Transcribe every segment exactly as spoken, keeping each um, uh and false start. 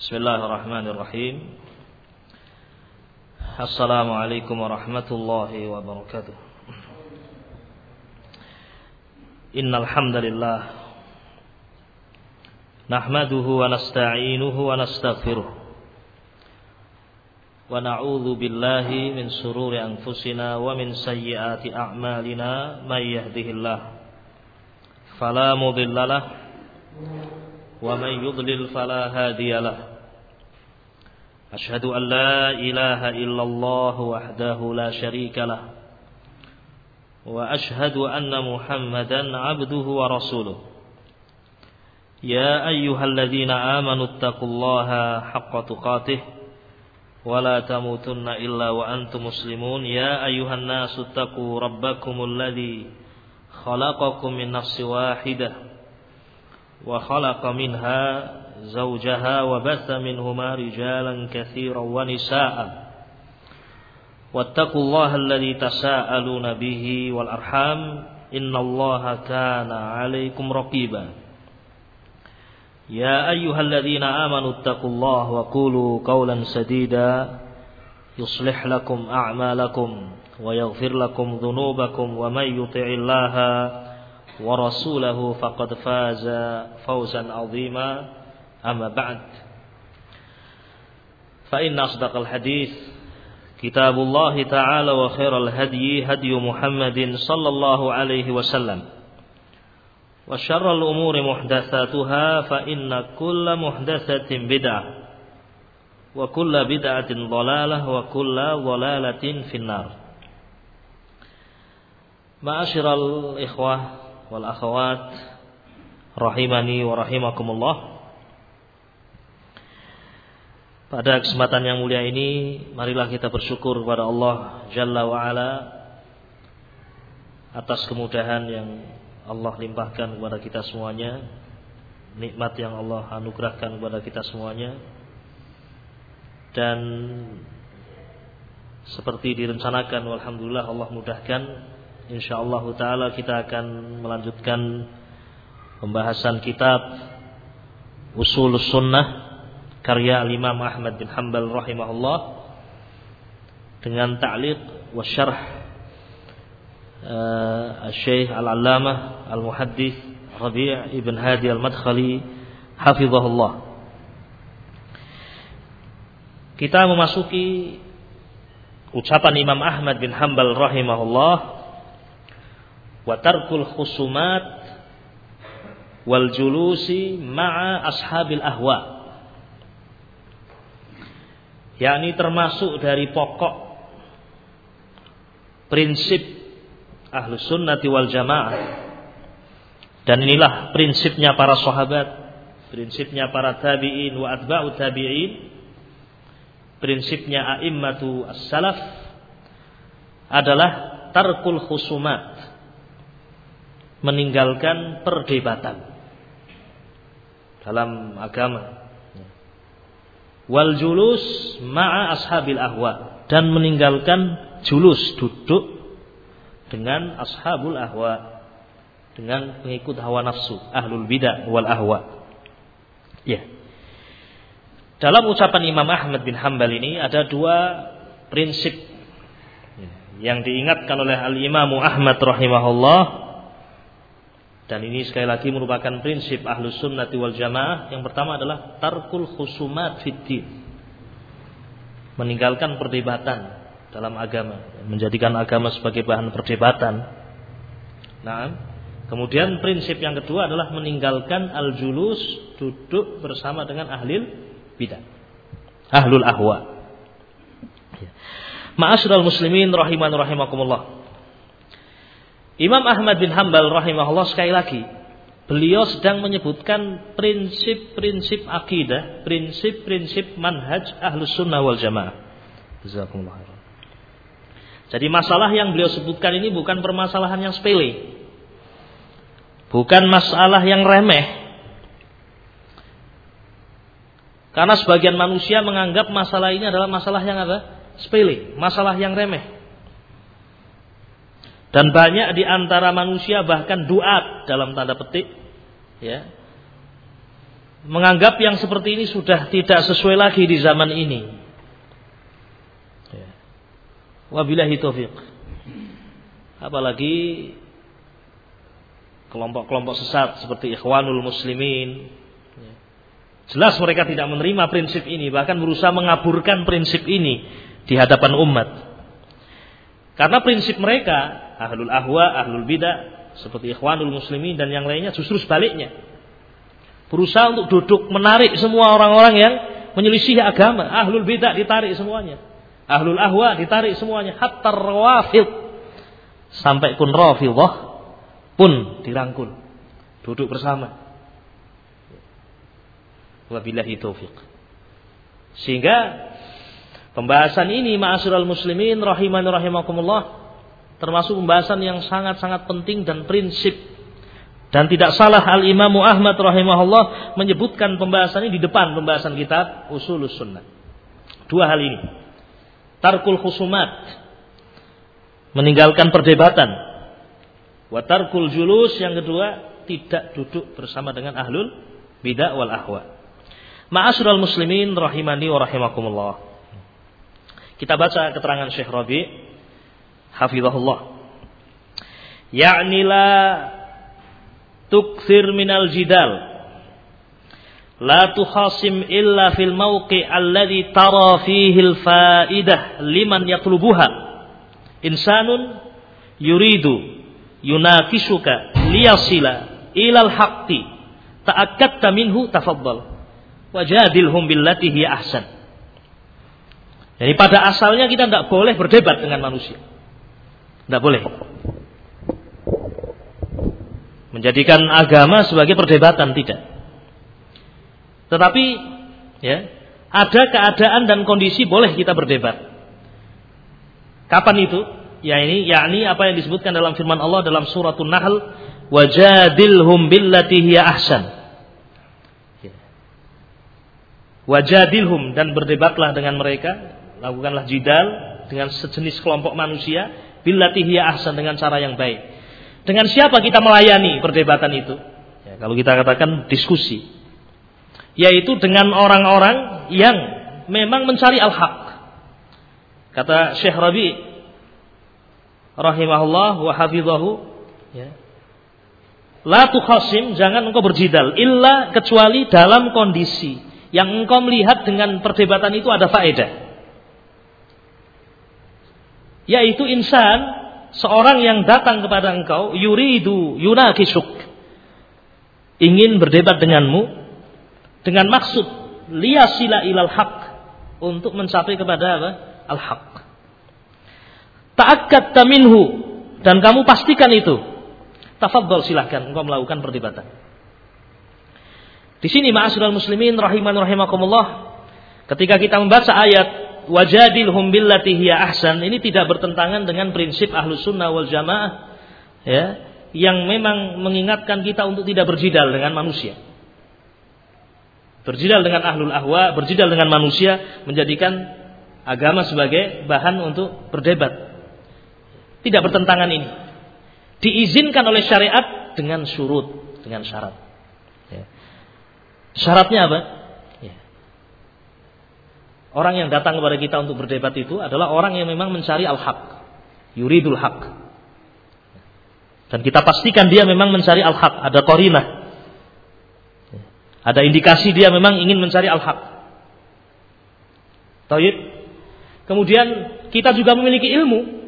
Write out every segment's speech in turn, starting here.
Bismillahirrahmanirrahim. Assalamualaikum warahmatullahi wabarakatuh. Innal hamdalillah nahmaduhu wa nasta'inuhu wa nastaghfiruh wa na'udzu billahi min shururi anfusina wa min sayyiati a'malina may yahdihillahu fala mudilla lahu wa may yudlil fala hadiya lahu. Asyhadu an la ilaha illallah wahdahu la syarika lah wa asyhadu anna Muhammadan abduhu wa rasuluh. Ya ayyuhalladzina amanu taqullaha haqqa tuqatih wa la tamutunna illa wa antum muslimun. Ya ayyuhan nasu taqu rabbakumul ladzi khalaqakum min nafsin wahidah wa khalaqa minha zawjaha wa batha minhuma rijalan katsiran wa nisaa'a wattaqullaha alladzi tasaaluna bihi wal arham innallaha kana 'alaikum raqiba. Ya ayyuhalladzina amanu taqullaha wa qulu qawlan sadida yuslih lakum a'malakum wa yaghfir lakum dhunubakum wa may yuti'illaha wa rasulahu faqad faza fawzan 'azima. Amma ba'd, fa inna asdaqal hadits kitabullah ta'ala wa khairal hadyi hadyu Muhammadin sallallahu alaihi wasallam wa syarrul umuri muhdatsatuha fa inna kulla muhdatsatin bid'ah wa kulla bid'atin dhalalah wa kulla dhalalatin finnar. Ma'asyiral ikhwah wal akhawat rahimani wa rahimakumullah. Pada kesempatan yang mulia ini, marilah kita bersyukur kepada Allah Jalla wa'ala atas kemudahan yang Allah limpahkan kepada kita semuanya, nikmat yang Allah anugerahkan kepada kita semuanya. Dan seperti direncanakan, alhamdulillah Allah mudahkan, insyaallah ta'ala kita akan melanjutkan pembahasan kitab Ushulus Sunnah karya Imam Ahmad bin Hanbal rahimahullah dengan ta'liq wa syarh uh, Syekh Al-Allamah Al-Muhaddits Rabi' ibn Hadi Al-Madkhali hafizahullah. Kita memasuki ucapan Imam Ahmad bin Hanbal rahimahullah, wa tarkul khusumat wal julusi ma'a ashabil ahwa, yakni termasuk dari pokok prinsip Ahlus Sunnati wal Jamaah, dan inilah prinsipnya para sahabat, prinsipnya para tabi'in wa atba'u tabi'in, prinsipnya a'immatu as-salaf adalah tarkul khusumat, meninggalkan perdebatan dalam agama, wal julus ma'a ashabil ahwa, dan meninggalkan julus, duduk dengan ashabul ahwa, dengan pengikut hawa nafsu, ahlul bidah wal ahwa. Ya. Dalam ucapan Imam Ahmad bin Hanbal ini ada dua prinsip yang diingatkan oleh Al-Imam Ahmad rahimahullah. Dan ini sekali lagi merupakan prinsip Ahlus Sunnati wal Jamaah. Yang pertama adalah tarkul khusumat fiddin, meninggalkan perdebatan dalam agama, menjadikan agama sebagai bahan perdebatan. Nah, kemudian prinsip yang kedua adalah meninggalkan al-julus, duduk bersama dengan ahlul bidah, ahlul ahwa. Ma'asyiral muslimin rahiman rahimakumullah. Imam Ahmad bin Hanbal rahimahullah, sekali lagi beliau sedang menyebutkan prinsip-prinsip akidah, prinsip-prinsip manhaj Ahlus Sunnah wal Jamaah. Jazakumullah khairan. Jadi masalah yang beliau sebutkan ini bukan permasalahan yang sepele, bukan masalah yang remeh. Karena sebagian manusia menganggap masalah ini adalah masalah yang apa? Sepele, masalah yang remeh. Dan banyak di antara manusia bahkan duat dalam tanda petik, ya, menganggap yang seperti ini sudah tidak sesuai lagi di zaman ini. Wabillahi taufiq. Apalagi kelompok-kelompok sesat seperti Ikhwanul Muslimin, jelas mereka tidak menerima prinsip ini, bahkan berusaha mengaburkan prinsip ini di hadapan umat. Karena prinsip mereka, ahlul ahwa, ahlul bidah, seperti Ikhwanul Muslimin dan yang lainnya, justru sebaliknya. Berusaha untuk duduk menarik semua orang-orang yang menyelisih agama. Ahlul bidah ditarik semuanya, ahlul ahwa ditarik semuanya, hatta rawafid, sampai pun Rafidhah pun dirangkul, duduk bersama. Wabillahi taufiq. Sehingga pembahasan ini ma'asyiral muslimin rahimani rahimakumullah termasuk pembahasan yang sangat-sangat penting dan prinsip. Dan tidak salah Al-Imam Ahmad rahimahullah menyebutkan pembahasan ini di depan pembahasan kitab Ushulus Sunnah. Dua hal ini. Tarkul khusumat, meninggalkan perdebatan. Wa tarkul julus, yang kedua, tidak duduk bersama dengan ahlul bidah wal ahwa. Ma'asyiral muslimin rahimani wa rahimakumullah. Kita baca keterangan Syekh Rabi' hafizahullah. Ya'ni la tukthir minal jidal, la tukhasim illa fil mawqi' alladhi tara fihi al-fa'idah liman yatlubuha. Insanun yuridu yunakisuka liyasila ilal haqqi ta'akkadta minhu tafaddal wajadilhum billati hiya ahsan. Jadi pada asalnya kita tidak boleh berdebat dengan manusia, tidak boleh menjadikan agama sebagai perdebatan, tidak. Tetapi ya, ada keadaan dan kondisi boleh kita berdebat. Kapan itu? Ya ini, yakni apa yang disebutkan dalam firman Allah dalam suratul Nahl, wajadilhum billati hiya ahsan. Wajadilhum, dan berdebatlah dengan mereka, lakukanlah jidal dengan sejenis kelompok manusia, billati hiya ahsan, dengan cara yang baik. Dengan siapa kita melayani perdebatan itu? Ya, kalau kita katakan diskusi, yaitu dengan orang-orang yang memang mencari al-haq. Kata Syekh Rabi' rahimahullah wa hafizahu, ya, la tukhasim, jangan engkau berjidal illa, kecuali dalam kondisi yang engkau melihat dengan perdebatan itu ada faedah, yaitu insan, seorang yang datang kepada engkau, yuridu yunakisuk, ingin berdebat denganmu dengan maksud liyasila ilal haq, untuk mencapai kepada apa? Al-haq. Ta'akkadta minhu, dan kamu pastikan itu. Tafadhal, silahkan engkau melakukan perdebatan. Di sini ma'asyiral muslimin rahiman rahimakumullah, ketika kita membaca ayat wajadilhum billati hiya ahsan, ini tidak bertentangan dengan prinsip Ahlus Sunnah wal Jamaah, ya, yang memang mengingatkan kita untuk tidak berjidal dengan manusia. Berjidal dengan ahlul ahwa, berjidal dengan manusia, menjadikan agama sebagai bahan untuk berdebat. Tidak bertentangan ini. Diizinkan oleh syariat dengan syurut, dengan syarat. Ya. Syaratnya apa? Orang yang datang kepada kita untuk berdebat itu adalah orang yang memang mencari al-haq, yuridul haq. Dan kita pastikan dia memang mencari al-haq, ada qarinah, ada indikasi dia memang ingin mencari al-haq. Taib. Kemudian kita juga memiliki ilmu.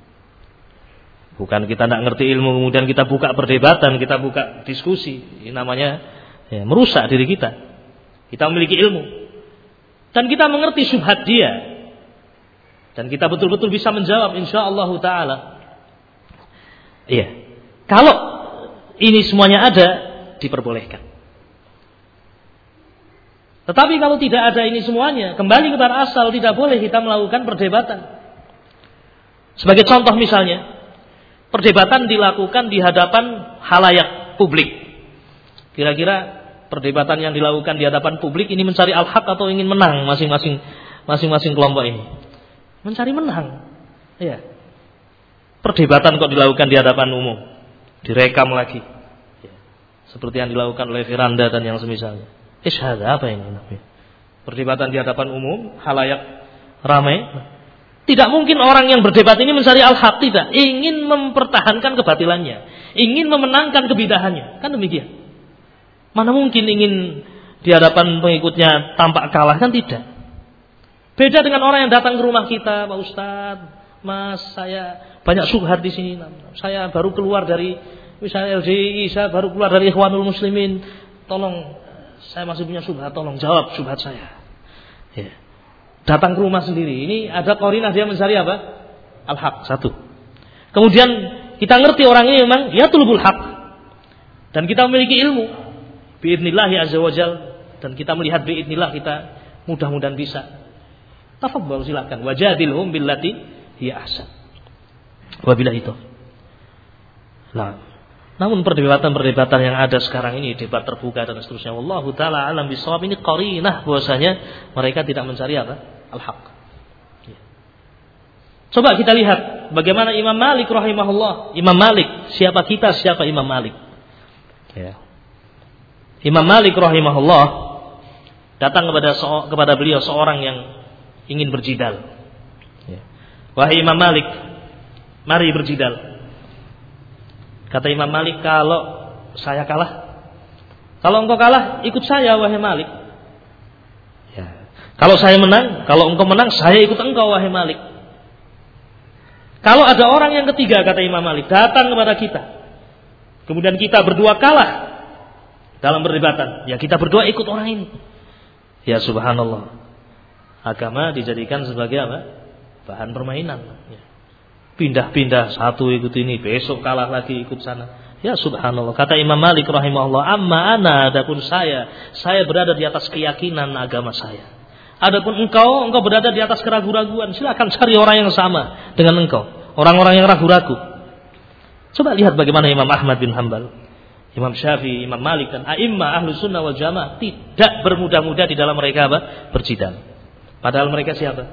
Bukan kita tidak ngerti ilmu kemudian kita buka perdebatan, kita buka diskusi. Ini namanya ya, merusak diri kita. Kita memiliki ilmu. Dan kita mengerti syubhat dia, dan kita betul-betul bisa menjawab insyaallah taala. Iya. Kalau ini semuanya ada, diperbolehkan. Tetapi kalau tidak ada ini semuanya, kembali kepada asal, tidak boleh kita melakukan perdebatan. Sebagai contoh misalnya, perdebatan dilakukan di hadapan halayak publik. Kira-kira perdebatan yang dilakukan di hadapan publik ini mencari al-haq atau ingin menang masing-masing masing-masing kelompok ini? Mencari menang. Iya. Perdebatan kok dilakukan di hadapan umum, direkam lagi. Ya. Seperti yang dilakukan oleh Firanda dan yang semisalnya. Isyhad apa ini? Perdebatan di hadapan umum, halayak ramai. Tidak mungkin orang yang berdebat ini mencari al-haq, tidak. Ingin mempertahankan kebatilannya, ingin memenangkan kebidahannya. Kan demikian. Mana mungkin ingin di hadapan pengikutnya tampak kalah, kan tidak. Beda dengan orang yang datang ke rumah kita, Pak Ustadz, Mas, saya banyak syubhat di sini. Saya baru keluar dari misalnya L J I, saya baru keluar dari Ikhwanul Muslimin. Tolong, saya masih punya syubhat, tolong jawab syubhat saya. Ya. Datang ke rumah sendiri. Ini ada qarinah dia mencari apa? Al-haq, satu. Kemudian kita ngerti orang ini memang ya tulbul haq. Dan kita memiliki ilmu. Biidnillahi azza wajal. Dan kita melihat biidnillah kita mudah-mudahan bisa. Tafadhal, silakan. Wajadilhum billati hiya ahsan. Wabillahi taufiq. Nah, namun perdebatan-perdebatan yang ada sekarang ini, debat terbuka dan seterusnya, wallahu taala alam bisawab, ini qarinah bahwasanya mereka tidak mencari apa? Al-haq. Ya. Coba kita lihat bagaimana Imam Malik rahimahullah. Imam Malik, siapa kita, siapa Imam Malik? Ya. Imam Malik rahimahullah datang kepada kepada beliau seorang yang ingin berjidal. Ya. Wahai Imam Malik, mari berjidal. Kata Imam Malik, kalau saya kalah, kalau engkau kalah, ikut saya wahai Malik. Ya. Kalau saya menang, kalau engkau menang, saya ikut engkau wahai Malik. Kalau ada orang yang ketiga, kata Imam Malik, datang kepada kita, kemudian kita berdua kalah dalam perdebatan, ya kita berdua ikut orang ini. Ya subhanallah, agama dijadikan sebagai apa? Bahan permainan. Ya. Pindah-pindah, satu ikut ini, besok kalah lagi ikut sana. Ya subhanallah. Kata Imam Malik rahimahullah, amma ana, adapun saya, saya berada di atas keyakinan agama saya. Adapun engkau, engkau berada di atas keraguan-raguan. Silakan cari orang yang sama dengan engkau, orang-orang yang ragu-ragu. Coba lihat bagaimana Imam Ahmad bin Hanbal, Imam Syafi'i, Imam Malik dan a'immah ahlu sunnah wal jamaah tidak bermudah-mudah di dalam mereka apa? Berjidal. Padahal mereka siapa?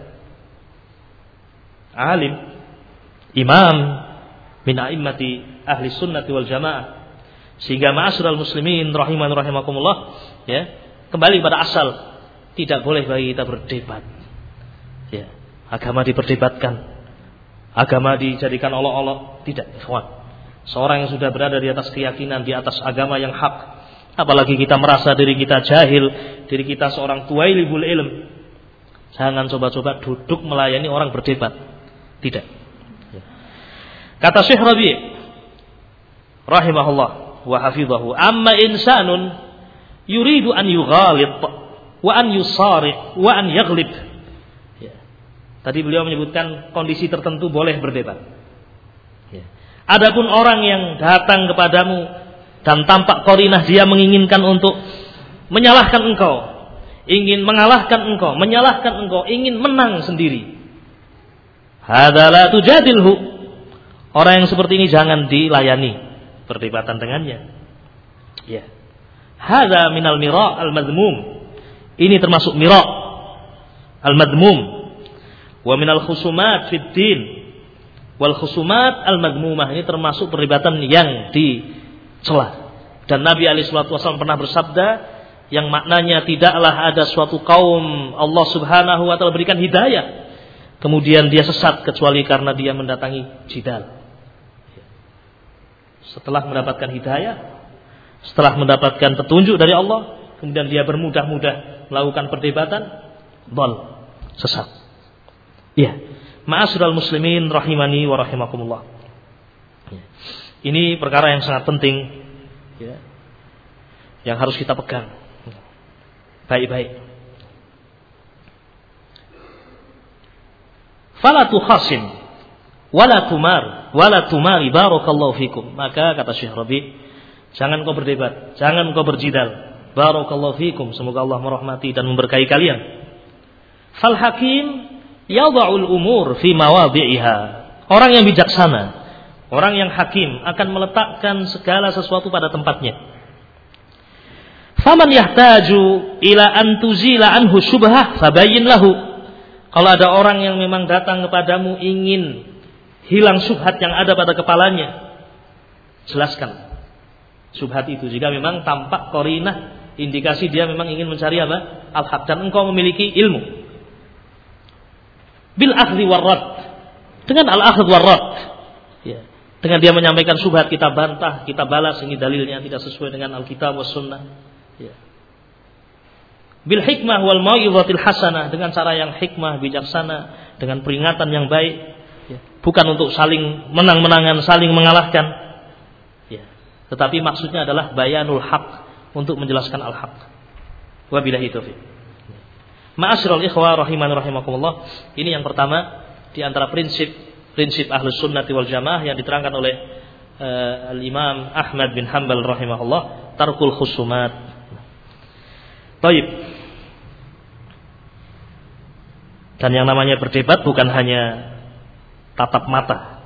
Alim, imam min a'immati ahli sunnati wal jamaah. Sehingga ma'asyiral muslimin rahiman rahimakumullah, ya, kembali pada asal, tidak boleh bagi kita berdebat. Ya, agama diperdebatkan, agama dijadikan olok-olok, tidak, ikhwan. Seorang yang sudah berada di atas keyakinan, di atas agama yang hak, apalagi kita merasa diri kita jahil, diri kita seorang tuwailibul ilm, jangan coba-coba duduk melayani orang berdebat. Tidak. Kata Syekh Rabi' rahimahullah wa hafizahu, amma insanun yuridu an yughalid wa an yusari' wa an yaghlib. Ya. Tadi beliau menyebutkan kondisi tertentu boleh berdebat. Ya. Adapun orang yang datang kepadamu dan tampak qarinah dia menginginkan untuk menyalahkan engkau, ingin mengalahkan engkau, menyalahkan engkau, ingin menang sendiri. Hadza la tujadilhu. Orang yang seperti ini jangan dilayani perdebatan dengannya. Ya. Hadza minal mira' al-madhmum. Ini termasuk mira' al-madhmum. Wa minal khusumat fid din. Wal khusumat al-madhmumah, ini termasuk perdebatan yang dicela. Dan Nabi alaihi salatu wasallam pernah bersabda yang maknanya tidaklah ada suatu kaum Allah Subhanahu wa taala berikan hidayah kemudian dia sesat kecuali karena dia mendatangi jidal. Setelah mendapatkan hidayah, setelah mendapatkan petunjuk dari Allah, kemudian dia bermudah-mudah melakukan perdebatan, dhal, sesat. Iya. Ma'asyiral muslimin rahimani wa rahimakumullah. Ini perkara yang sangat penting, ya, yang harus kita pegang baik-baik. Fala tukhasim wala tumar wala tumari barakallahu fikum. Maka kata Syekh Rabi', jangan kau berdebat, jangan kau berjidal. Barakallahu fikum, semoga Allah merahmati dan memberkahi kalian. Fal hakim yadha'ul umur fi mawadhi'iha. Orang yang bijaksana, orang yang hakim akan meletakkan segala sesuatu pada tempatnya. Faman yahtaju ila an tuzila anhu syubhah fabayyin lahu. Kalau ada orang yang memang datang kepadamu ingin hilang syubhat yang ada pada kepalanya, jelaskan syubhat itu. Jika memang tampak qarinah indikasi dia memang ingin mencari apa? Al-haq, dan engkau memiliki ilmu. Bil akhdhi warrad, dengan al-akhdh warrad, ya. Dengan dia menyampaikan syubhat, kita bantah, kita balas, ini dalilnya tidak sesuai dengan Alkitab was sunnah, ya. Bil hikmah wal mau'izatil hasanah, dengan cara yang hikmah, bijaksana, dengan peringatan yang baik, ya. Bukan untuk saling menang-menangan, saling mengalahkan, ya. Tetapi maksudnya adalah bayanul haq, untuk menjelaskan al-haq. Wabillahi taufiq. Ma'asyiral ikhwah rahimani rahimakumullah, ini yang pertama di antara prinsip prinsip Ahlus Sunnah wal Jamaah yang diterangkan oleh uh, Al-Imam Ahmad bin Hanbal rahimahullah, tarkul khusumat. Baik. Dan yang namanya berdebat bukan hanya tatap mata.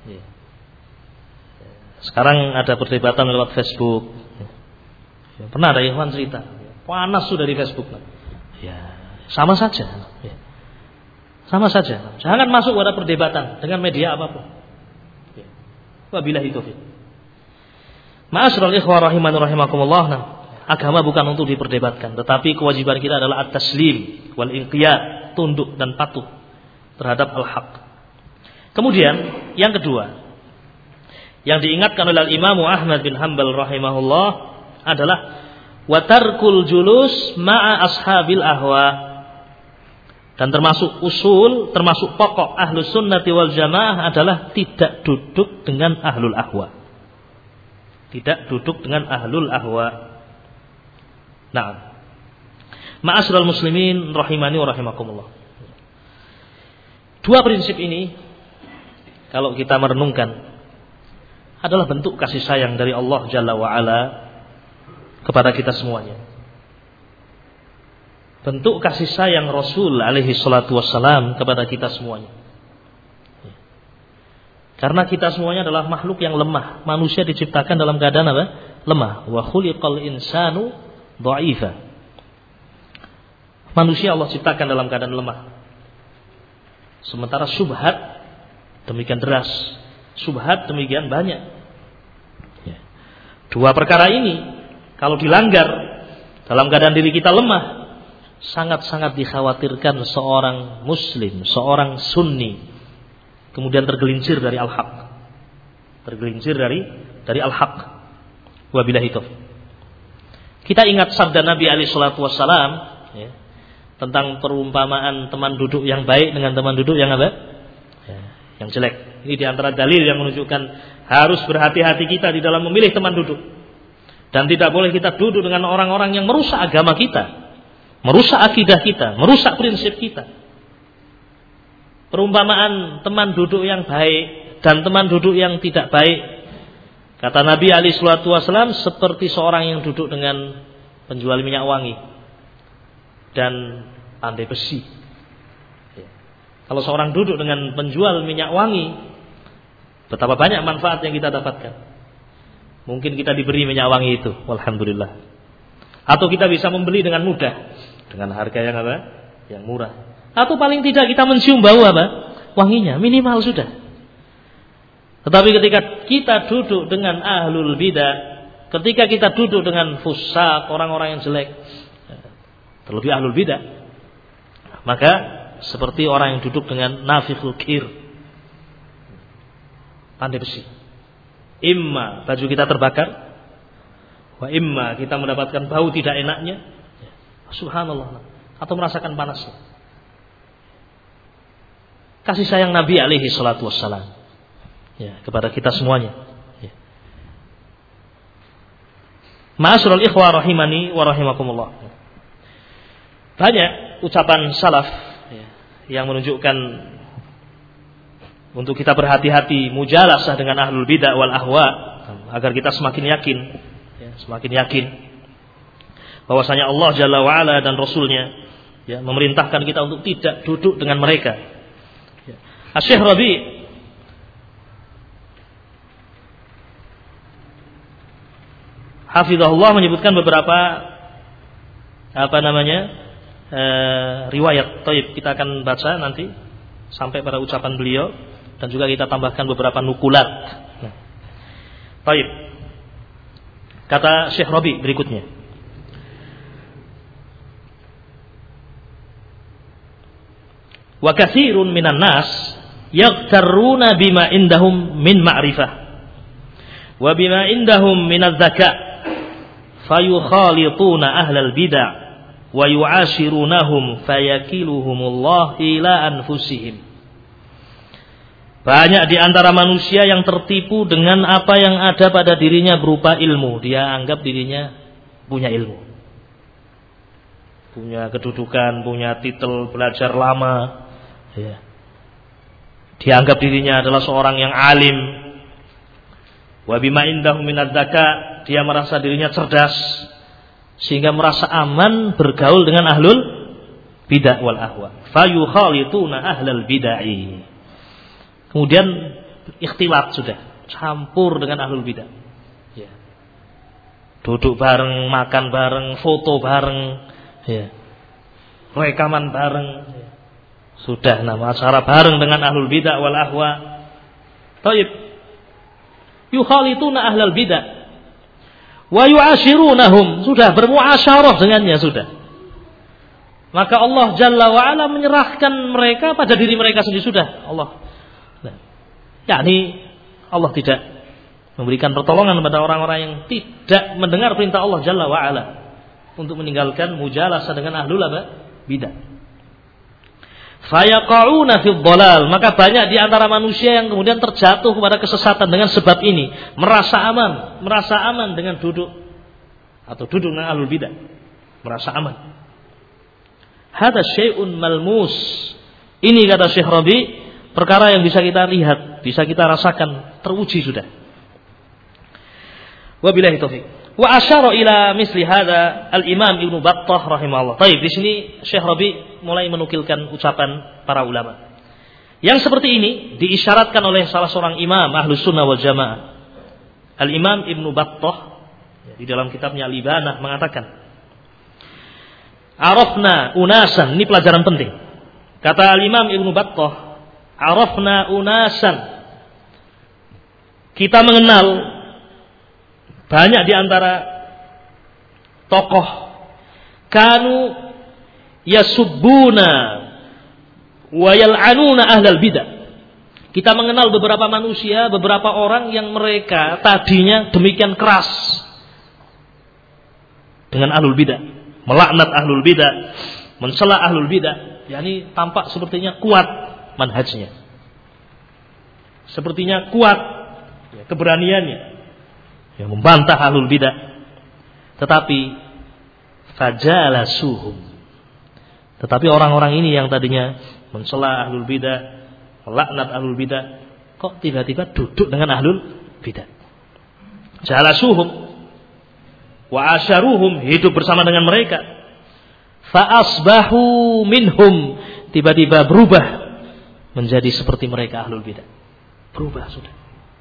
Sekarang ada perdebatan lewat Facebook. Pernah ada ikhwan cerita, panas sudah di Facebook. Ya, sama saja. Ya. Sama saja. Jangan masuk pada perdebatan dengan media apapun. Ya. Wabillahi taufiq. Ma'asyiral ikhwah rahimani rahimakumullah. Nah, agama bukan untuk diperdebatkan, tetapi kewajiban kita adalah at-taslim wal inqiyad, tunduk dan patuh terhadap al-haq. Kemudian yang kedua, yang diingatkan oleh Imam Ahmad bin Hanbal rahimahullah adalah watarkul julus ma'a ashabil ahwa, dan termasuk usul, termasuk pokok Ahlus Sunnati wal Jamaah adalah tidak duduk dengan ahlul ahwa. Tidak duduk dengan ahlul ahwa. Nah, ma'asyiral muslimin rahimani wa rahimakumullah. Dua prinsip ini kalau kita merenungkan adalah bentuk kasih sayang dari Allah Jalla wa Ala kepada kita semuanya. Bentuk kasih sayang Rasul alaihi salatu wassalam kepada kita semuanya. Karena kita semuanya adalah makhluk yang lemah. Manusia diciptakan dalam keadaan apa? Lemah. Wa khuliqal insanu dha'ifa. Manusia Allah ciptakan dalam keadaan lemah. Sementara syubhat demikian deras, syubhat demikian banyak. Dua perkara ini kalau dilanggar dalam keadaan diri kita lemah, sangat-sangat dikhawatirkan seorang muslim, seorang sunni kemudian tergelincir dari al-haq. Tergelincir dari dari al-haq. Wabillahi taufiq. Kita ingat sabda Nabi alaihi salatu wassalam, ya, tentang perumpamaan teman duduk yang baik dengan teman duduk yang apa? Ya, yang jelek. Ini di antara dalil yang menunjukkan harus berhati-hati kita di dalam memilih teman duduk. Dan tidak boleh kita duduk dengan orang-orang yang merusak agama kita, merusak akidah kita, merusak prinsip kita. Perumpamaan teman duduk yang baik dan teman duduk yang tidak baik, kata Nabi alaihi salatu wasallam, seperti seorang yang duduk dengan penjual minyak wangi dan pandai besi. Kalau seorang duduk dengan penjual minyak wangi, betapa banyak manfaat yang kita dapatkan. Mungkin kita diberi minyak wangi itu, walhamdulillah. Atau kita bisa membeli dengan mudah, dengan harga yang apa? Yang murah. Atau paling tidak kita mencium bau apa? Wanginya, minimal sudah. Tetapi ketika kita duduk dengan ahlul bidah, ketika kita duduk dengan fusak, orang-orang yang jelek, terlebih ahlul bidah, maka seperti orang yang duduk dengan nafikhul kir, pandai besi. Imma baju kita terbakar, wa imma kita mendapatkan bau tidak enaknya, subhanallah, atau merasakan panasnya. Kasih sayang Nabi alaihi salatu wassalam, ya, kepada kita semuanya, ya. Ma'asyiral ikhwah rahimani wa rahimakumullah. Banyak ucapan salaf, ya, yang menunjukkan untuk kita berhati-hati mujalasah dengan ahlul bidah wal ahwa, agar kita semakin yakin, ya, semakin yakin bahwasanya Allah Jalla wa Ala dan Rasulnya, ya, memerintahkan kita untuk tidak duduk dengan mereka. Ya. Syekh Rabi hafizahullah menyebutkan beberapa apa namanya e, riwayat. Taib, kita akan baca nanti sampai pada ucapan beliau. Dan juga kita tambahkan beberapa nukulat. Baik. Kata Syekh Rabi berikutnya. Wa katsirun minan nas yaghtarruna bima indahum min ma'rifah wa bima indahum min adz-dzaka fayukhalituna ahlal bid'ah wa yu'ashirunahum fayakiluhumullah ila anfusihim. Banyak di antara manusia yang tertipu dengan apa yang ada pada dirinya berupa ilmu. Dia anggap dirinya punya ilmu, punya kedudukan, punya titel belajar lama, ya. Dia anggap dirinya adalah seorang yang alim. Wa bima indahu minadz dzaka, dia merasa dirinya cerdas sehingga merasa aman bergaul dengan ahlul bidah wal ahwa. Fayukhalituna ahlal bid'ah. Kemudian ikhtilat sudah, campur dengan ahlul bidah. Ya. Duduk bareng, makan bareng, foto bareng, ya. Rekaman bareng. Ya. Sudah nama acara bareng dengan ahlul bidah wal ahwa. Taib. Yukhalituna ahlal bidah wa yu'ashirunahum, sudah bermuasyarah dengannya sudah. Maka Allah Jalla wa Ala menyerahkan mereka pada diri mereka sendiri sudah. Allah yakni Allah tidak memberikan pertolongan kepada orang-orang yang tidak mendengar perintah Allah Jalla wa Ala untuk meninggalkan mujalasah dengan ahlul bidah. Fayaqauna fid dhalal, maka banyak di antara manusia yang kemudian terjatuh kepada kesesatan dengan sebab ini, merasa aman, merasa aman dengan duduk atau duduk dengan ahlul bidah, merasa aman. Hada syai'un malmus. Ini kata Syekh Rabi, perkara yang bisa kita lihat, bisa kita rasakan, teruji sudah. Wabillahi taufik. Wa asyara ila misli hada al-Imam Ibnu Battah rahimahullah. Baik, di sini Syekh Rabi mulai menukilkan ucapan para ulama. Yang seperti ini diisyaratkan oleh salah seorang imam Ahlus Sunnah wal Jamaah. Al-Imam Ibnu Battah di dalam kitabnya Al-Ibanah mengatakan, "Arafna unasan," ini pelajaran penting. Kata Al-Imam Ibnu Battah, "Arafna unasan." Kita mengenal banyak di antara tokoh kanu yasubbuna wa yal'anuna ahlal bidah. Kita mengenal beberapa manusia, beberapa orang yang mereka tadinya demikian keras dengan ahlul bidah, melaknat ahlul bidah, mencela ahlul bidah, yakni tampak sepertinya kuat manhajnya, sepertinya kuat ya, keberaniannya yang membantah ahlul bidah. Tetapi fajalasuhum, tetapi orang-orang ini yang tadinya mencela ahlul bidah, melaknat ahlul bidah, kok tiba-tiba duduk dengan ahlul bidah. Jalasuhum wa asyaruhum, hidup bersama dengan mereka. Fa asbahu minhum, tiba-tiba berubah menjadi seperti mereka ahlul bidah. Berubah sudah.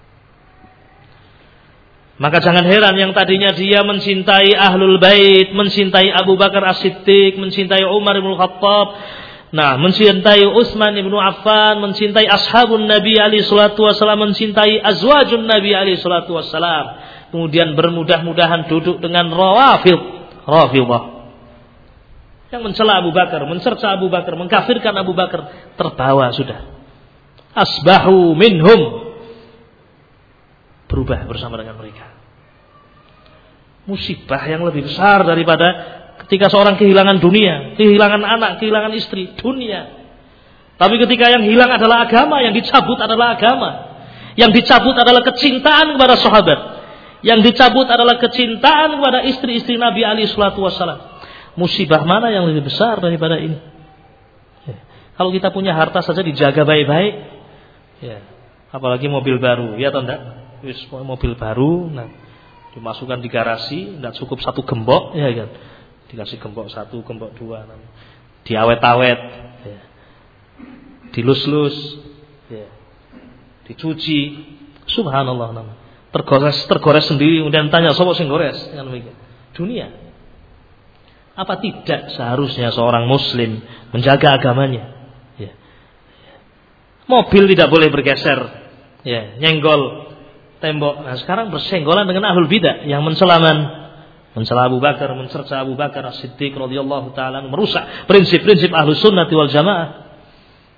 Maka jangan heran yang tadinya dia mencintai ahlul bait, mencintai Abu Bakar As-Siddiq, mencintai Umar bin Khattab, nah, mencintai Utsman bin Affan, mencintai ashabun Nabi alaihi salatu wasallam, mencintai azwajun Nabi alaihi salatu wasallam, kemudian bermudah-mudahan duduk dengan rawafid, Rafidhah, yang mencela Abu Bakar, mencerca Abu Bakar, mengkafirkan Abu Bakar, terbawa sudah. Asbahu minhum, berubah bersama dengan mereka. Musibah yang lebih besar daripada ketika seorang kehilangan dunia, kehilangan anak, kehilangan istri, dunia. Tapi ketika yang hilang adalah agama, yang dicabut adalah agama, yang dicabut adalah kecintaan kepada sahabat, yang dicabut adalah kecintaan kepada istri-istri Nabi alaihi salatu wasallam. Musibah mana yang lebih besar daripada ini? Ya. Kalau kita punya harta saja dijaga baik-baik, ya, apalagi mobil baru, ya atau enggak? Mobil baru, nah, dimasukkan di garasi, tidak cukup satu gembok, ya kan? Dikasih gembok satu, gembok dua, nah, diawet-awet, ya, dilus-lus, ya, dicuci, subhanallah, nah, tergores, tergores sendiri, kemudian tanya, sopo sing gores, kan begitu. Dunia. Apa tidak seharusnya seorang Muslim menjaga agamanya? Ya. Mobil tidak boleh bergeser, ya, nyenggol tembok. Nah, sekarang bersenggolan dengan ahlul bidah yang mencelaman, mencela Abu Bakar, mencerca Abu Bakar As-Siddiq radhiyallahu taala, merusak prinsip-prinsip Ahlus Sunnah wal Jamaah.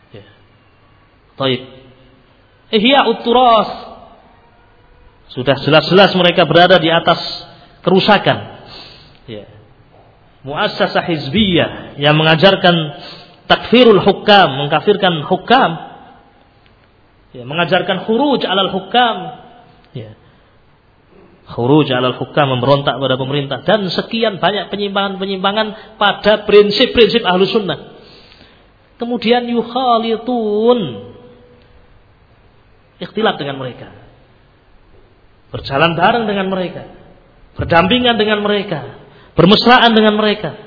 Taib. Ihya'ut Turas. Sudah jelas-jelas mereka berada di atas kerusakan. Ya. Muassasah hizbiyah yang mengajarkan takfirul hukam, mengkafirkan hukam. Ya, mengajarkan khuruj alal hukam. Ya. Khuruj alal hukam, memberontak pada pemerintah, dan sekian banyak penyimpangan-penyimpangan pada prinsip-prinsip Ahlus Sunnah. Kemudian yukhalitun, ikhtilaf dengan mereka, berjalan bareng dengan mereka, berdampingan dengan mereka, bermesraan dengan mereka.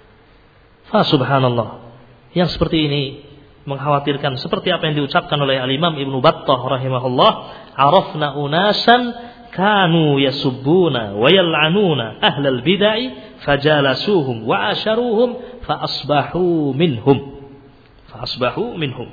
Fa subhanallah, yang seperti ini mengkhawatirkan, seperti apa yang diucapkan oleh Al-Imam Ibnu Battah rahimahullah, arafna unasan kanu yasubbuna wa yal'anuna ahlal bid'ah fajalasuhum wa asharuhum fa asbahu minhum fa asbahu minhum.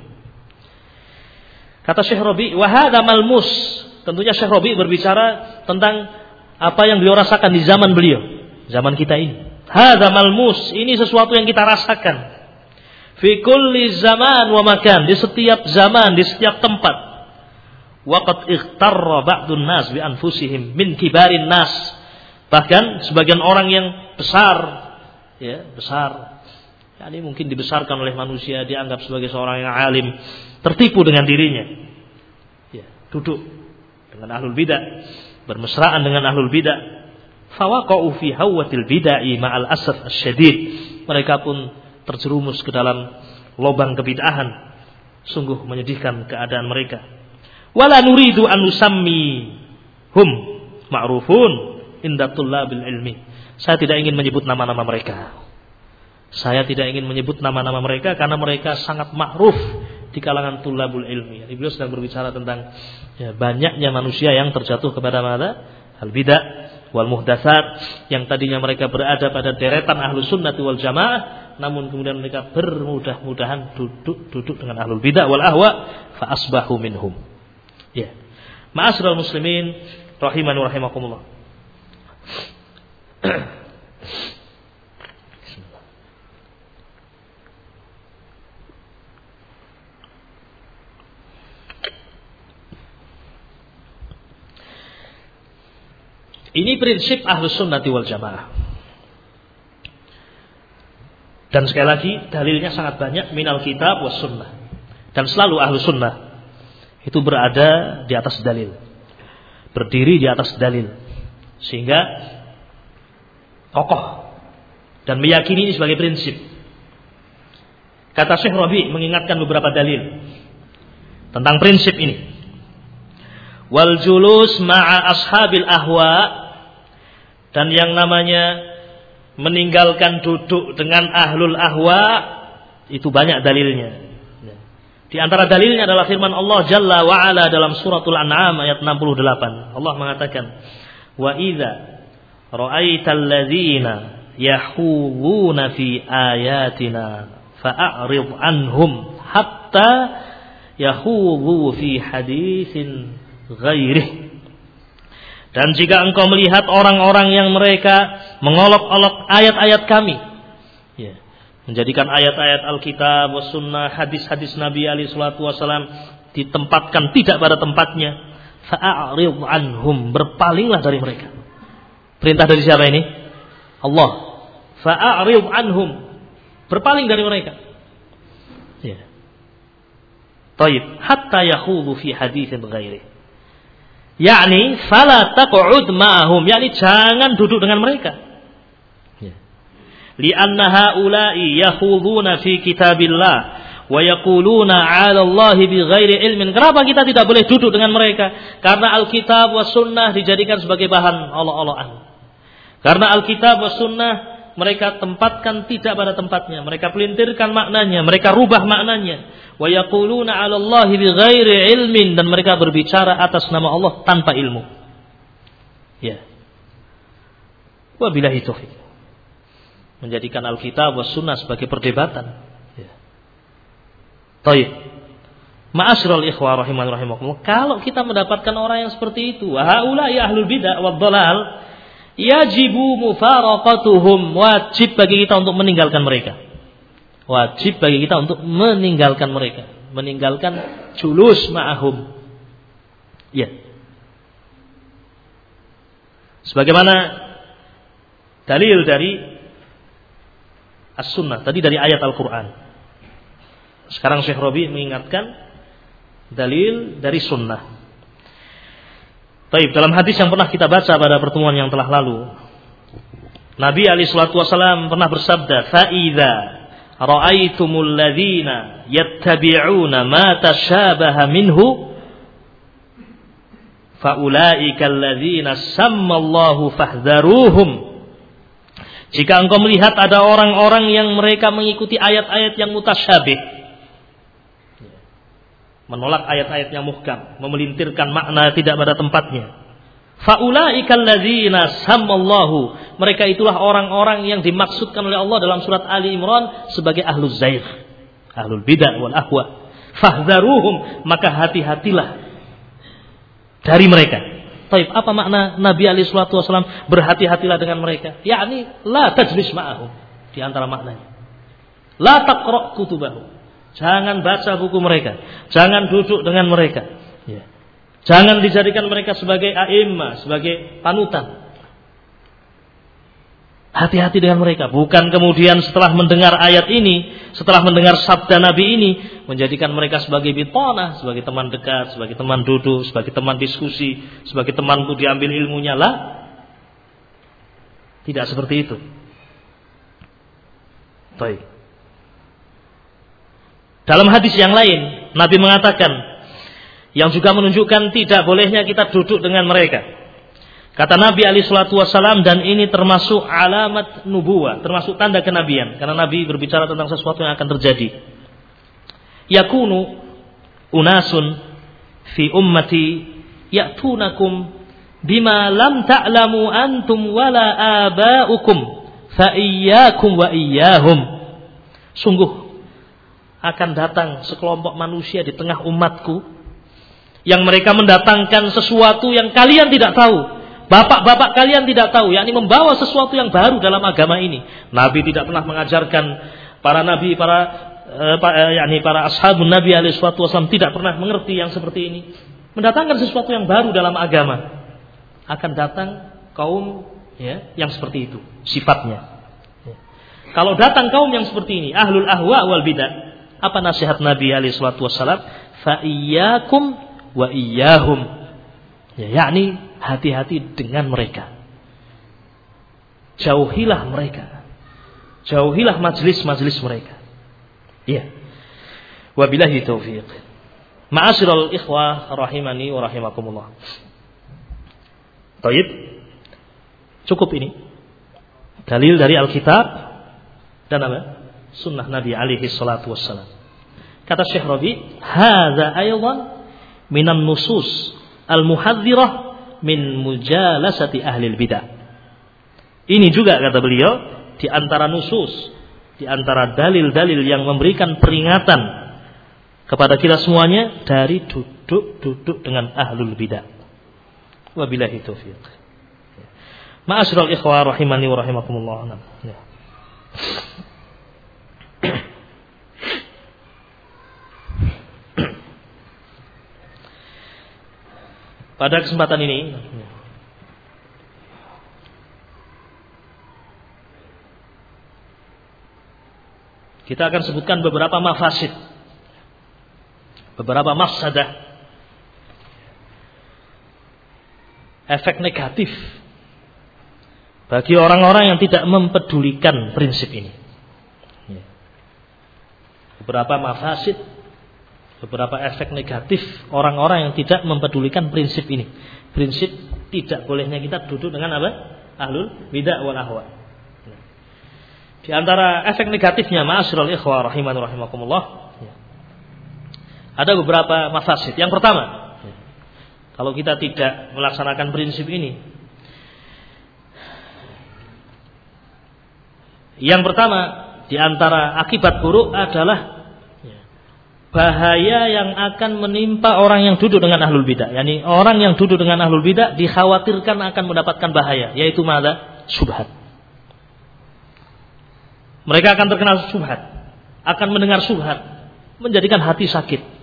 Kata Syekh Rabi, wa hadza malmus. Tentunya Syekh Rabi berbicara tentang apa yang beliau rasakan di zaman beliau, zaman kita ini. Hadza malmus, ini sesuatu yang kita rasakan. Fi kulli zaman wa makan, di setiap zaman, di setiap tempat. Waqad ikhtarra ba'dun nas bi anfusihim min kibarin nas. Bahkan sebagian orang yang besar, ya, besar. Ya, ini mungkin dibesarkan oleh manusia, dianggap sebagai seorang yang alim, tertipu dengan dirinya. Ya, duduk dengan ahlul bidah, bermesraan dengan ahlul bidah. Fawaqa'u fi hawatil bid'ah ma'al asaf asyadid. Mereka pun terjerumus ke dalam lubang kebid'ahan. Sungguh menyedihkan keadaan mereka. Wala nuridu an nusammi hum ma'rufun inda tullabil ilmi. Saya tidak ingin menyebut nama-nama mereka. Saya tidak ingin menyebut nama-nama mereka karena mereka sangat ma'ruf di kalangan tullabul ilmi. Jadi beliau sedang berbicara tentang ya, banyaknya manusia yang terjatuh kepada mana? Al-bidah wal muhdatsat, yang tadinya mereka berada pada deretan Ahlus Sunnah wal Jamaah, namun kemudian mereka bermudah-mudahan duduk-duduk dengan ahlul bidah wal ahwa fa asbahu minhum. Ya. Ma'asyiral muslimin rahimani wa rahimakumullah. Ini prinsip Ahlus Sunnah wal Jamaah. Dan sekali lagi dalilnya sangat banyak minal kitab was sunnah. Dan selalu Ahlus Sunnah itu berada di atas dalil, berdiri di atas dalil, sehingga kokoh dan meyakini ini sebagai prinsip. Kata Syekh Rabi mengingatkan beberapa dalil tentang prinsip ini. Wal julus ma'a ashabil ahwa, dan yang namanya meninggalkan duduk dengan ahlul ahwa itu banyak dalilnya. Di antara dalilnya adalah firman Allah Jalla wa Ala dalam suratul An'am ayat enam puluh delapan. Allah mengatakan, "Wa idza ra'aital ladzina yahuduna fi ayatina fa'rid anhum hatta yahudu fi haditsin ghairihi." Dan jika engkau melihat orang-orang yang mereka mengolok-olok ayat-ayat kami, ya, menjadikan ayat-ayat Alkitab was sunnah, hadis-hadis Nabi alaihi salatu wasallam ditempatkan tidak pada tempatnya, fa'arid anhum, berpalinglah dari mereka. Perintah dari siapa ini? Allah. Fa'arid anhum, berpaling dari mereka. Ya. Taib, hatta yakhudu fi haditsin ghairi. Yakni fala taq'ud ma'hum, yakni jangan duduk dengan mereka. Ya. Li'anna haula'i yakhuduna fi kitabillah wa yaquluna 'ala Allahi bighairi ilmin. Kenapa kita tidak boleh duduk dengan mereka? Karena Alkitab was sunnah dijadikan sebagai bahan olok-olokan. Karena Alkitab was sunnah mereka tempatkan tidak pada tempatnya, mereka pelintirkan maknanya, mereka rubah maknanya. Wa yaquluna 'ala Allahi bighairi ilmin, dan mereka berbicara atas nama Allah tanpa ilmu. Ya. Wabillahi taufiq. Menjadikan Alkitab was sunnah sebagai perdebatan. Ya. Baik. Ma'asyiral ikhwah rahiman rahimakumullah, kalau kita mendapatkan orang yang seperti itu, wa haula'i ahlul bidah wad dhalal, yajibu mufaraqatuhum, wajib bagi kita untuk meninggalkan mereka. Wajib bagi kita untuk meninggalkan mereka, meninggalkan julus ma'ahum. Ya. Sebagaimana dalil dari as-sunnah, tadi dari ayat Al-Quran. Sekarang Syekh Rabi mengingatkan dalil dari sunnah. Baik, dalam hadis yang pernah kita baca pada pertemuan yang telah lalu, Nabi alaihi salatu wasallam pernah bersabda, "Fa idza ra'aitumul ladzina yattabi'una ma tashabaha minhu fa ulaika alladzina sammallahu fahdharuhum." Jika engkau melihat ada orang-orang yang mereka mengikuti ayat-ayat yang mutasyabih, menolak ayat-ayat yang muhkam, memelintirkan makna tidak pada tempatnya, faulaikal ladzina sammallahu, mereka itulah orang-orang yang dimaksudkan oleh Allah dalam surat Ali Imran sebagai ahlul zaigh, ahlul bidah wal ahwa. Fahdharuhum, maka hati-hatilah dari mereka. Taib, apa makna Nabi alaihi salatu wasallam berhati-hatilah dengan mereka? Yakni la tajlis ma'ahum, di antara maknanya. La taqra' kutubahum, jangan baca buku mereka, jangan duduk dengan mereka. Ya. Jangan dijadikan mereka sebagai a'immah, sebagai panutan. Hati-hati dengan mereka. Bukan kemudian setelah mendengar ayat ini, setelah mendengar sabda Nabi ini, menjadikan mereka sebagai bitonah, sebagai teman dekat, sebagai teman duduk, sebagai teman diskusi, sebagai teman untuk diambil ilmunya. Lah, tidak seperti itu. Baik. Dalam hadis yang lain, Nabi mengatakan, yang juga menunjukkan tidak bolehnya kita duduk dengan mereka. Kata Nabi alaihi salatu wasallam, dan ini termasuk alamat nubuwah, termasuk tanda kenabian, karena Nabi berbicara tentang sesuatu yang akan terjadi. Yakunu unasun fi ummati ya'tunakum bima lam ta'lamu antum wala aba'ukum fa iyyakum wa iyyahum. Sungguh akan datang sekelompok manusia di tengah umatku yang mereka mendatangkan sesuatu yang kalian tidak tahu. Bapak-bapak kalian tidak tahu, yakni membawa sesuatu yang baru dalam agama ini. Nabi tidak pernah mengajarkan, para nabi, para eh, yakni para ashabun Nabi alaihi wasallam tidak pernah mengerti yang seperti ini. Mendatangkan sesuatu yang baru dalam agama. Akan datang kaum ya yang seperti itu sifatnya. Ya. Kalau datang kaum yang seperti ini, ahlul ahwa wal bidah, apa nasihat Nabi alaihi wasallam? Fa iyyakum wa iyyahum. Ya, yakni hati-hati dengan mereka. Jauhilah mereka. Jauhilah majlis-majlis mereka. Iya. Wabillahi taufiq. Ma'asyiral ikhwah rahimani wa rahimakumullah. Baik. Cukup ini. Dalil dari Alkitab dan apa? Sunnah Nabi alaihi salatu wassalam. Kata Syekh Rabi, hadza aydan minan nusus al-muhadzirah min mujalasati ahli bidah. Ini juga kata beliau di antara nusus, di antara dalil-dalil yang memberikan peringatan kepada kita semuanya dari duduk-duduk dengan ahlul bidah. Wabillahi taufiq. Ma'asyiral ikhwah rahimani wa rahimakumullah. Ya. Pada kesempatan ini kita akan sebutkan beberapa mafasid, beberapa mafsadah, efek negatif bagi orang-orang yang tidak mempedulikan prinsip ini. Beberapa mafasid, beberapa efek negatif orang-orang yang tidak mempedulikan prinsip ini. Prinsip tidak bolehnya kita duduk dengan apa? Ahlul bidah wal ahwa. Di antara efek negatifnya, ma'asyiral ikhwah rahimani rahimakumullah, ada beberapa mafasid. Yang pertama, kalau kita tidak melaksanakan prinsip ini, yang pertama di antara akibat buruk adalah bahaya yang akan menimpa orang yang duduk dengan ahlul bidah. Yani orang yang duduk dengan ahlul bidah dikhawatirkan akan mendapatkan bahaya, yaitu mada? Syubhat. Mereka akan terkena syubhat, akan mendengar syubhat, menjadikan hati sakit.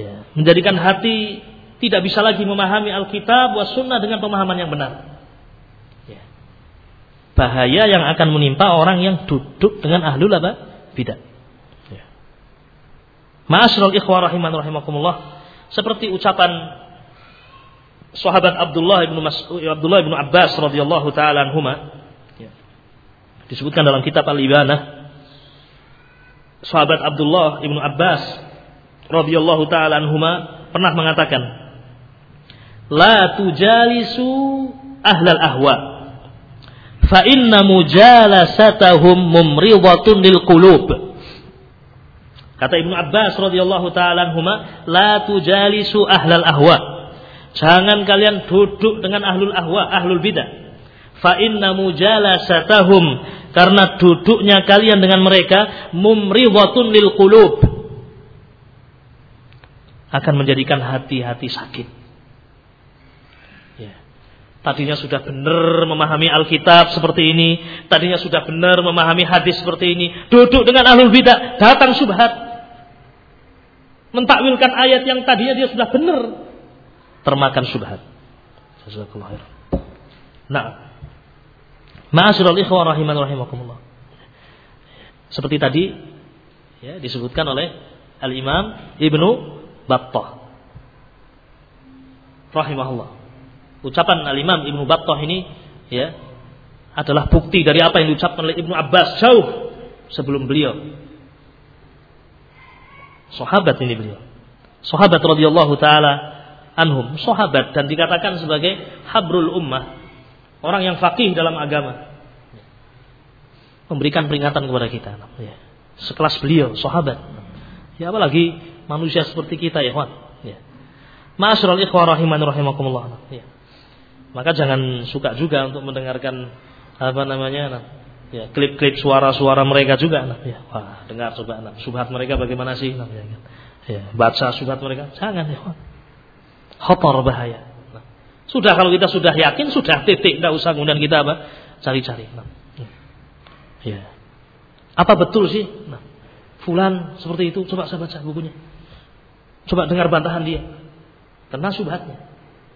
Ya, menjadikan hati tidak bisa lagi memahami Alkitab was sunnah dengan pemahaman yang benar. Ya. Bahaya yang akan menimpa orang yang duduk dengan ahlul apa? Bidah. Ya. Ma'asyiral ikhwah rahiman rahimakumullah, seperti ucapan sahabat Abdullah bin Mas'ud, Abdullah bin Abbas radhiyallahu taala anhuma, ya. Disebutkan dalam kitab Al-Ibanah, sahabat Abdullah bin Abbas radhiyallahu taala anhuma pernah mengatakan, la tujalisu ahlal ahwa fa inna mujalasatahum mumridatun lil qulub. Kata Ibnu Abbas radhiyallahu taala anhuma, la tujalisu ahlal ahwa, jangan kalian duduk dengan ahlul ahwa, ahlul bidah. Fa inna mujalasatahum, karena duduknya kalian dengan mereka mumridatun lil qulub, akan menjadikan hati-hati sakit. Ya. Tadinya sudah benar memahami Alkitab seperti ini, tadinya sudah benar memahami hadis seperti ini, duduk dengan ahlul bidah, datang syubhat, mentakwilkan ayat yang tadinya dia sudah benar, termakan syubhat. Jazakallahu khair. Nah, ma'asyiral ikhwah rahiman rahimakumullah. Seperti tadi ya disebutkan oleh Al-Imam Ibnu Battah rahimahullah. Ucapan Al-Imam Ibnu Battah ini ya adalah bukti dari apa yang diucapkan oleh Ibnu Abbas jauh sebelum beliau. Sahabat ini beliau. Sahabat radhiyallahu taala anhum, sahabat dan dikatakan sebagai habrul ummah, orang yang faqih dalam agama. Memberikan peringatan kepada kita. Ya. Sekelas beliau, sahabat. Ya apalagi manusia seperti kita ya, kawan. Ya. Ma'asyiral ikhwah rahiman rahimakumullah. Ya. Maka jangan suka juga untuk mendengarkan apa namanya, nah, ya, klip-klip suara-suara mereka juga. Nah, ya. Wah, dengar coba, nah, subhat mereka bagaimana sih? Nah, ya, ya. Baca subhat mereka, jangan ya, kawan. Khatar, bahaya. Nah, sudah kalau kita sudah yakin, sudah titik, tidak usah kemudian kita apa? Cari-cari. Nah, ya. Apa betul sih? Nah, fulan seperti itu, coba saya baca bukunya. Coba dengar bantahan dia. Kena subhatnya.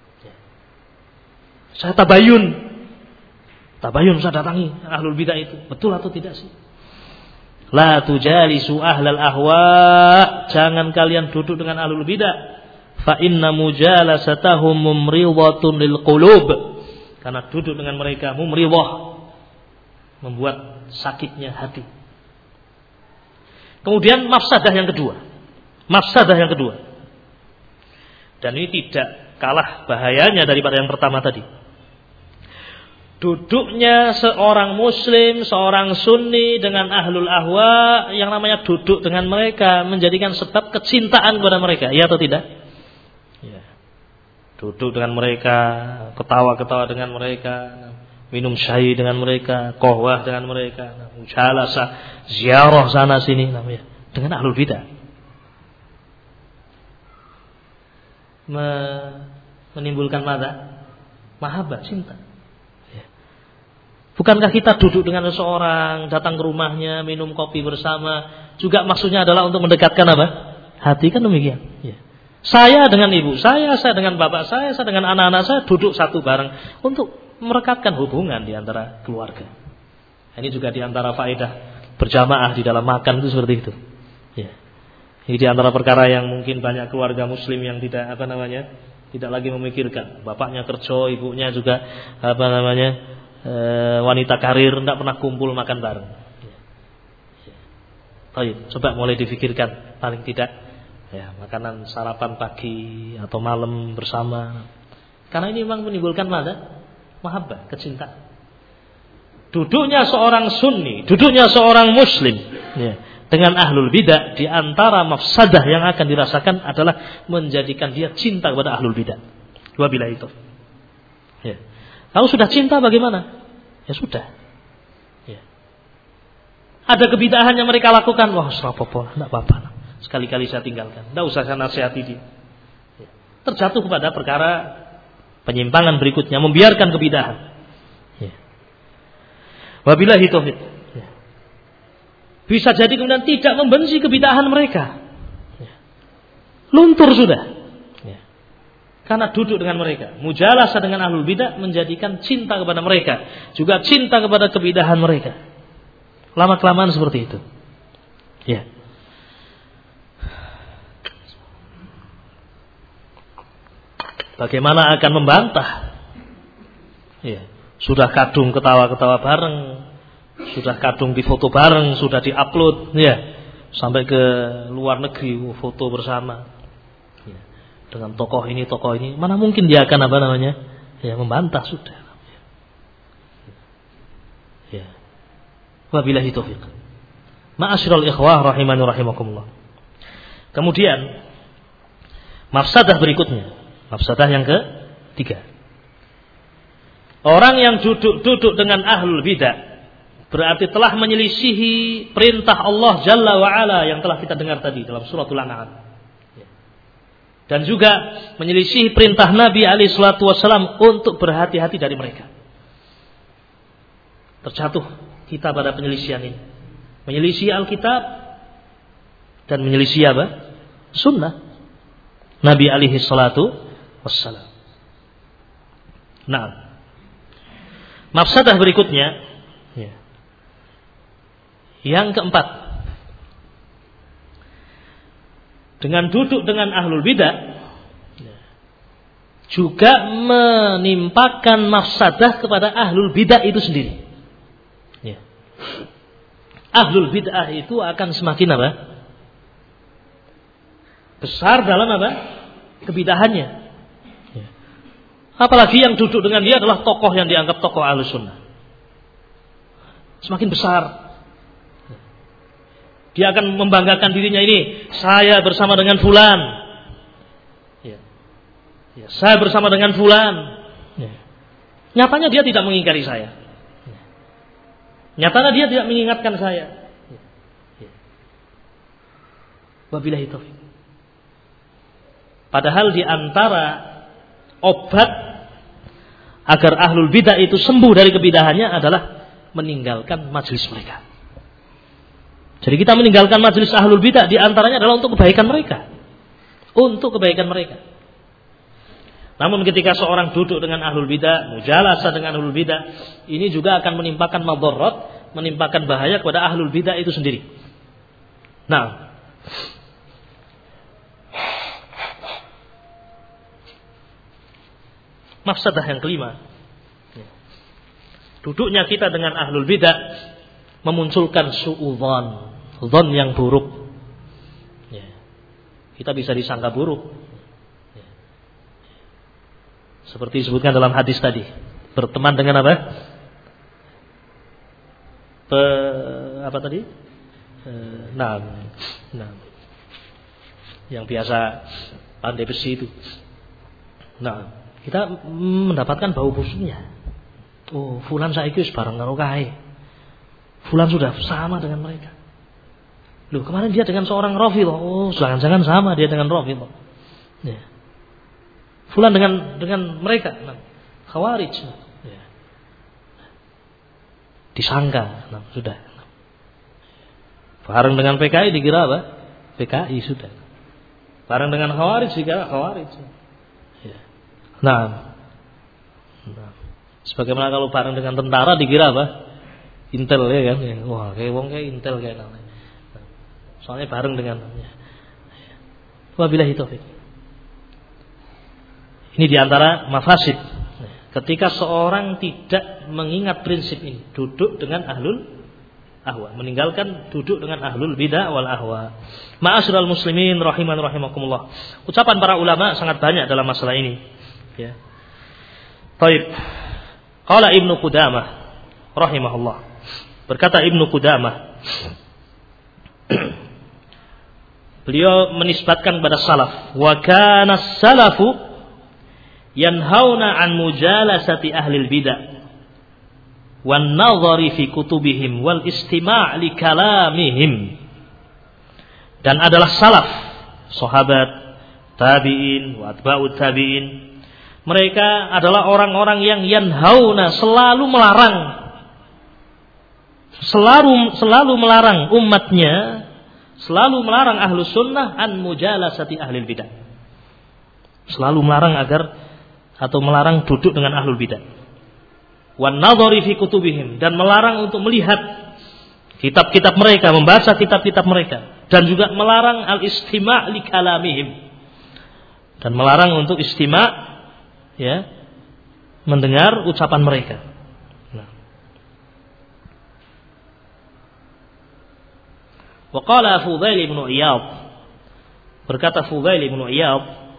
Saya tabayun. Tabayun saya datangi ahlul bidah itu. Betul atau tidak sih? La tujalisu ahlal ahwa, jangan kalian duduk dengan ahlul bidah. Fa inna mujalasatahum mumridatun lil qulub, karena duduk dengan mereka mumridah, membuat sakitnya hati. Kemudian mafsadah yang kedua. Mafsadah yang kedua. Dan ini tidak kalah bahayanya daripada yang pertama tadi. Duduknya seorang muslim, seorang sunni dengan ahlul ahwa, yang namanya duduk dengan mereka menjadikan sebab kecintaan kepada mereka, ya atau tidak? Ya. Duduk dengan mereka, ketawa-ketawa dengan mereka, minum syai dengan mereka, qahwah dengan mereka, mujalasah, ziarah sana sini namanya, dengan ahlul bidah. Menimbulkan mada? Mahabbah, cinta. Bukankah kita duduk dengan seseorang, datang ke rumahnya, minum kopi bersama, juga maksudnya adalah untuk mendekatkan apa? Hati, kan demikian. Ya. Saya dengan ibu saya, saya dengan bapak saya, saya dengan anak-anak saya duduk satu bareng untuk merekatkan hubungan di antara keluarga. Ini juga di antara faedah berjamaah di dalam makan itu seperti itu. Ya. Ini di antara perkara yang mungkin banyak keluarga muslim yang tidak apa namanya, tidak lagi memikirkan. Bapaknya kerja, ibunya juga apa namanya, wanita karir, tidak pernah kumpul makan bareng. Baik, coba mulai difikirkan paling tidak ya makanan sarapan pagi atau malam bersama. Karena ini memang menimbulkan mana? Mahabbah, kecintaan. Duduknya seorang sunni, duduknya seorang muslim ya, dengan ahlul bidah, di antara mafsadah yang akan dirasakan adalah menjadikan dia cinta kepada ahlul bidah. Wabillahi itu. Ya. Kalau sudah cinta bagaimana? Ya sudah. Ya. Ada kebidahan yang mereka lakukan, wah serapopo, tidak apa-apa. Sekali-kali saya tinggalkan, tidak usah saya nasihati dia. Ya. Terjatuh kepada perkara penyimpangan berikutnya, membiarkan kebidahan. Ya. Wabillahi taufiq. Ya. Bisa jadi kemudian tidak membenci kebidahan mereka. Ya. luntur sudah. Ya. Karena duduk dengan mereka. Mujalasah dengan ahlul bidah menjadikan cinta kepada mereka, juga cinta kepada kebidahan mereka. Lama-kelamaan seperti itu. Ya. Bagaimana akan membantah? Ya. Sudah kadung ketawa-ketawa bareng, sudah kadung difoto bareng, sudah diupload, ya, sampai ke luar negeri foto bersama, ya, dengan tokoh ini tokoh ini. Mana mungkin dia akan apa namanya? Ya, membantah sudah. Ya. Wabillahi taufiq. Ma'asyiral ikhwah rahimani rahimakumullah. Kemudian mafsadah berikutnya. Mafsadah yang ketiga. Orang yang duduk-duduk dengan ahlul bidah berarti telah menyelisihi perintah Allah Jalla wa'ala yang telah kita dengar tadi dalam suratul An'am. Dan juga menyelisihi perintah Nabi alaihi salatu wasallam untuk berhati-hati dari mereka. Terjatuh kita pada penyelisihan ini. Menyelisihi Alkitab dan menyelisihi apa? Sunnah Nabi alaihi salatu wassalam. Nah, mafsadah berikutnya, ya. Yang keempat, dengan duduk dengan ahlul bidah, ya, juga menimpakan mafsadah kepada ahlul bidah itu sendiri. Ya. Ahlul bidah itu akan semakin apa? Besar dalam apa? Kebidahannya. Apalagi yang duduk dengan dia adalah tokoh yang dianggap tokoh Ahlus Sunnah. Semakin besar. Dia akan membanggakan dirinya ini. Saya bersama dengan fulan. Ya. Ya, saya bersama dengan fulan. Ya. Nyatanya dia tidak mengingkari saya. Ya. Nyatanya dia tidak mengingatkan saya. Ya. Ya. Wabillahi taufiq. Padahal di antara obat agar ahlul bidah itu sembuh dari kebidahannya adalah meninggalkan majelis mereka. Jadi kita meninggalkan majelis ahlul bidah di antaranya adalah untuk kebaikan mereka. Untuk kebaikan mereka. Namun ketika seorang duduk dengan ahlul bidah, mujalasah dengan ahlul bidah, ini juga akan menimpakan madharat, menimpakan bahaya kepada ahlul bidah itu sendiri. Nah, mafsadah yang kelima, duduknya kita dengan ahlul bidah memunculkan su'udzon, dzon yang buruk. Ya. Kita bisa disangka buruk. Ya. Seperti disebutkan dalam hadis tadi, berteman dengan apa? Pe, apa tadi? E, nah, nah, yang biasa pandai besi itu. Nah. Kita mendapatkan bau busuknya. Oh, fulan saiki wis bareng karo kae. Fulan sudah sama dengan mereka. Loh, kemarin dia dengan seorang Rafidhah. Oh, jangan-jangan sama dia dengan Rafidhah. Ya. Fulan dengan dengan mereka, nah, Khawarij. Ya. Disangka, nah, sudah. Bareng dengan P K I dikira apa? P K I sudah. Bareng dengan Khawarij dikira Khawarij. Nah, nah, sebagaimana kalau bareng dengan tentara dikira apa? Intel ya kan? Wah, kayak wong kayak Intel kayak namanya. Nah, soalnya bareng dengan. Ya. Wabillahi taufiq. Ini diantara mafasid. Ketika seorang tidak mengingat prinsip ini, duduk dengan ahlul ahwa, meninggalkan duduk dengan ahlul bidah wal ahwa. Ma'asyiral muslimin rahiman rahimakumullah. Ucapan para ulama sangat banyak dalam masalah ini. Ya. Taib. Qala Ibnu Qudamah rahimahullah. Berkata Ibnu Qudamah, beliau menisbatkan kepada salaf, wa kana salafu yanhauna an mujalasati ahli bidah wan nadhari fi kutubihim wal istima' li kalamihim. Dan adalah salaf, sahabat, tabi'in, wa atba'ut tabi'in, mereka adalah orang-orang yang yanhauna, selalu melarang, selalu selalu melarang umatnya selalu melarang ahlus sunnah an mujalasati ahlil bidah. Selalu melarang agar atau melarang duduk dengan ahlul bidah. Wan nadhari fi kutubihim, dan melarang untuk melihat kitab-kitab mereka, membaca kitab-kitab mereka, dan juga melarang al-istima' li kalamihim, dan melarang untuk istima' ya, mendengar ucapan mereka. Nah. Wa qala Fudail bin Iyad, berkata Fudail bin Iyad,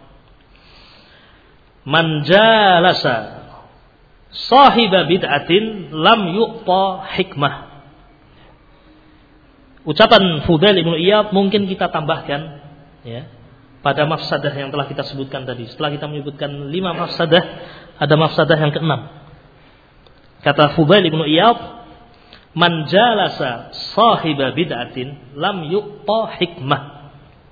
man jalasa sahiba bid'atin lam yu'ta hikmah. Ucapan Fudail bin Iyad mungkin kita tambahkan ya, pada mafsadah yang telah kita sebutkan tadi. Setelah kita menyebutkan lima mafsadah, ada mafsadah yang keenam. Kata Fudail bin Iyad, man jalasa sahiba bid'atin lam yu'ta hikmah.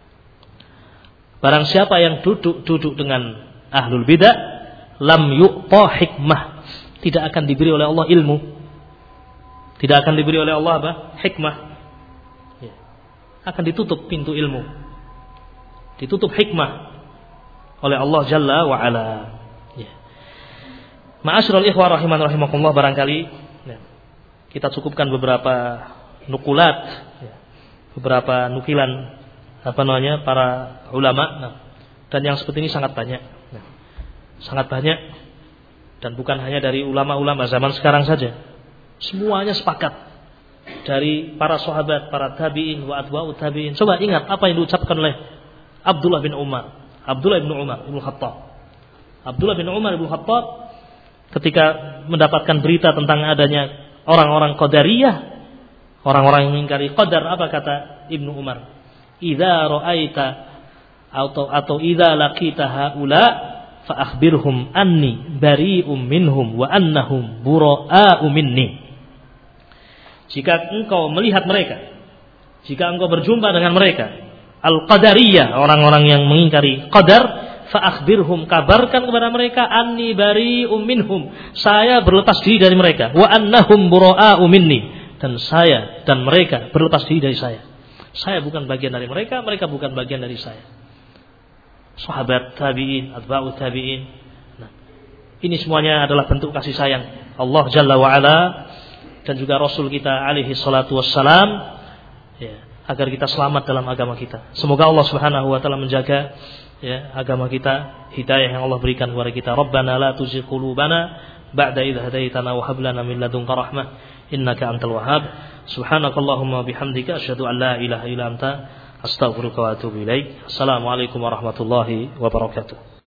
Barang siapa yang duduk-duduk dengan ahlul bidah, lam yu'ta hikmah, tidak akan diberi oleh Allah ilmu, tidak akan diberi oleh Allah apa? Hikmah. Ya. Akan ditutup pintu ilmu, ditutup hikmah oleh Allah Jalla wa Ala. Ya. Ma'asyiral ikhwah rahiman rahimakumullah, barangkali ya, kita cukupkan beberapa nukulat, ya, beberapa nukilan apa namanya para ulama. Nah, dan yang seperti ini sangat banyak, nah, sangat banyak, dan bukan hanya dari ulama-ulama zaman sekarang saja. Semuanya sepakat, dari para sahabat, para tabi'in, wa atba'ut tabi'in. Coba ingat apa yang diucapkan oleh Abdullah bin Umar, Abdullah bin Umar bin Khattab. Abdullah bin Umar bin Khattab ketika mendapatkan berita tentang adanya orang-orang Qadariyah, orang-orang yang mengingkari qadar, apa kata Ibnu Umar? Idza ra'aita atau atau idza laqita haula fa akhbirhum anni bari'um minhum wa annahum bura'u minni. Jika engkau melihat mereka, jika engkau berjumpa dengan mereka, al-qadariyah, orang-orang yang mengingkari qadar, fa akhbirhum, kabarkan kepada mereka, anni bari'um minhum, saya berlepas diri dari mereka, wa annahum bura'u minni, dan saya dan mereka berlepas diri dari saya. Saya bukan bagian dari mereka, mereka bukan bagian dari saya. Sahabat tabi'in, atba'ut tabi'in. Nah, ini semuanya adalah bentuk kasih sayang Allah Jalla wa Ala dan juga Rasul kita alaihi salatu wassalam, ya, agar kita selamat dalam agama kita. Semoga Allah Subhanahu wa taala menjaga ya agama kita, hidayah yang Allah berikan kepada kita. Rabbana la tuzigh qulubana ba'da idh hadaitana wa hab lana min ladunka rahmah innaka antal wahhab. Subhanakallahumma bihamdika asyhadu an la ilaha illa anta astaghfiruka wa atubu ilaik. Assalamualaikum warahmatullahi wabarakatuh.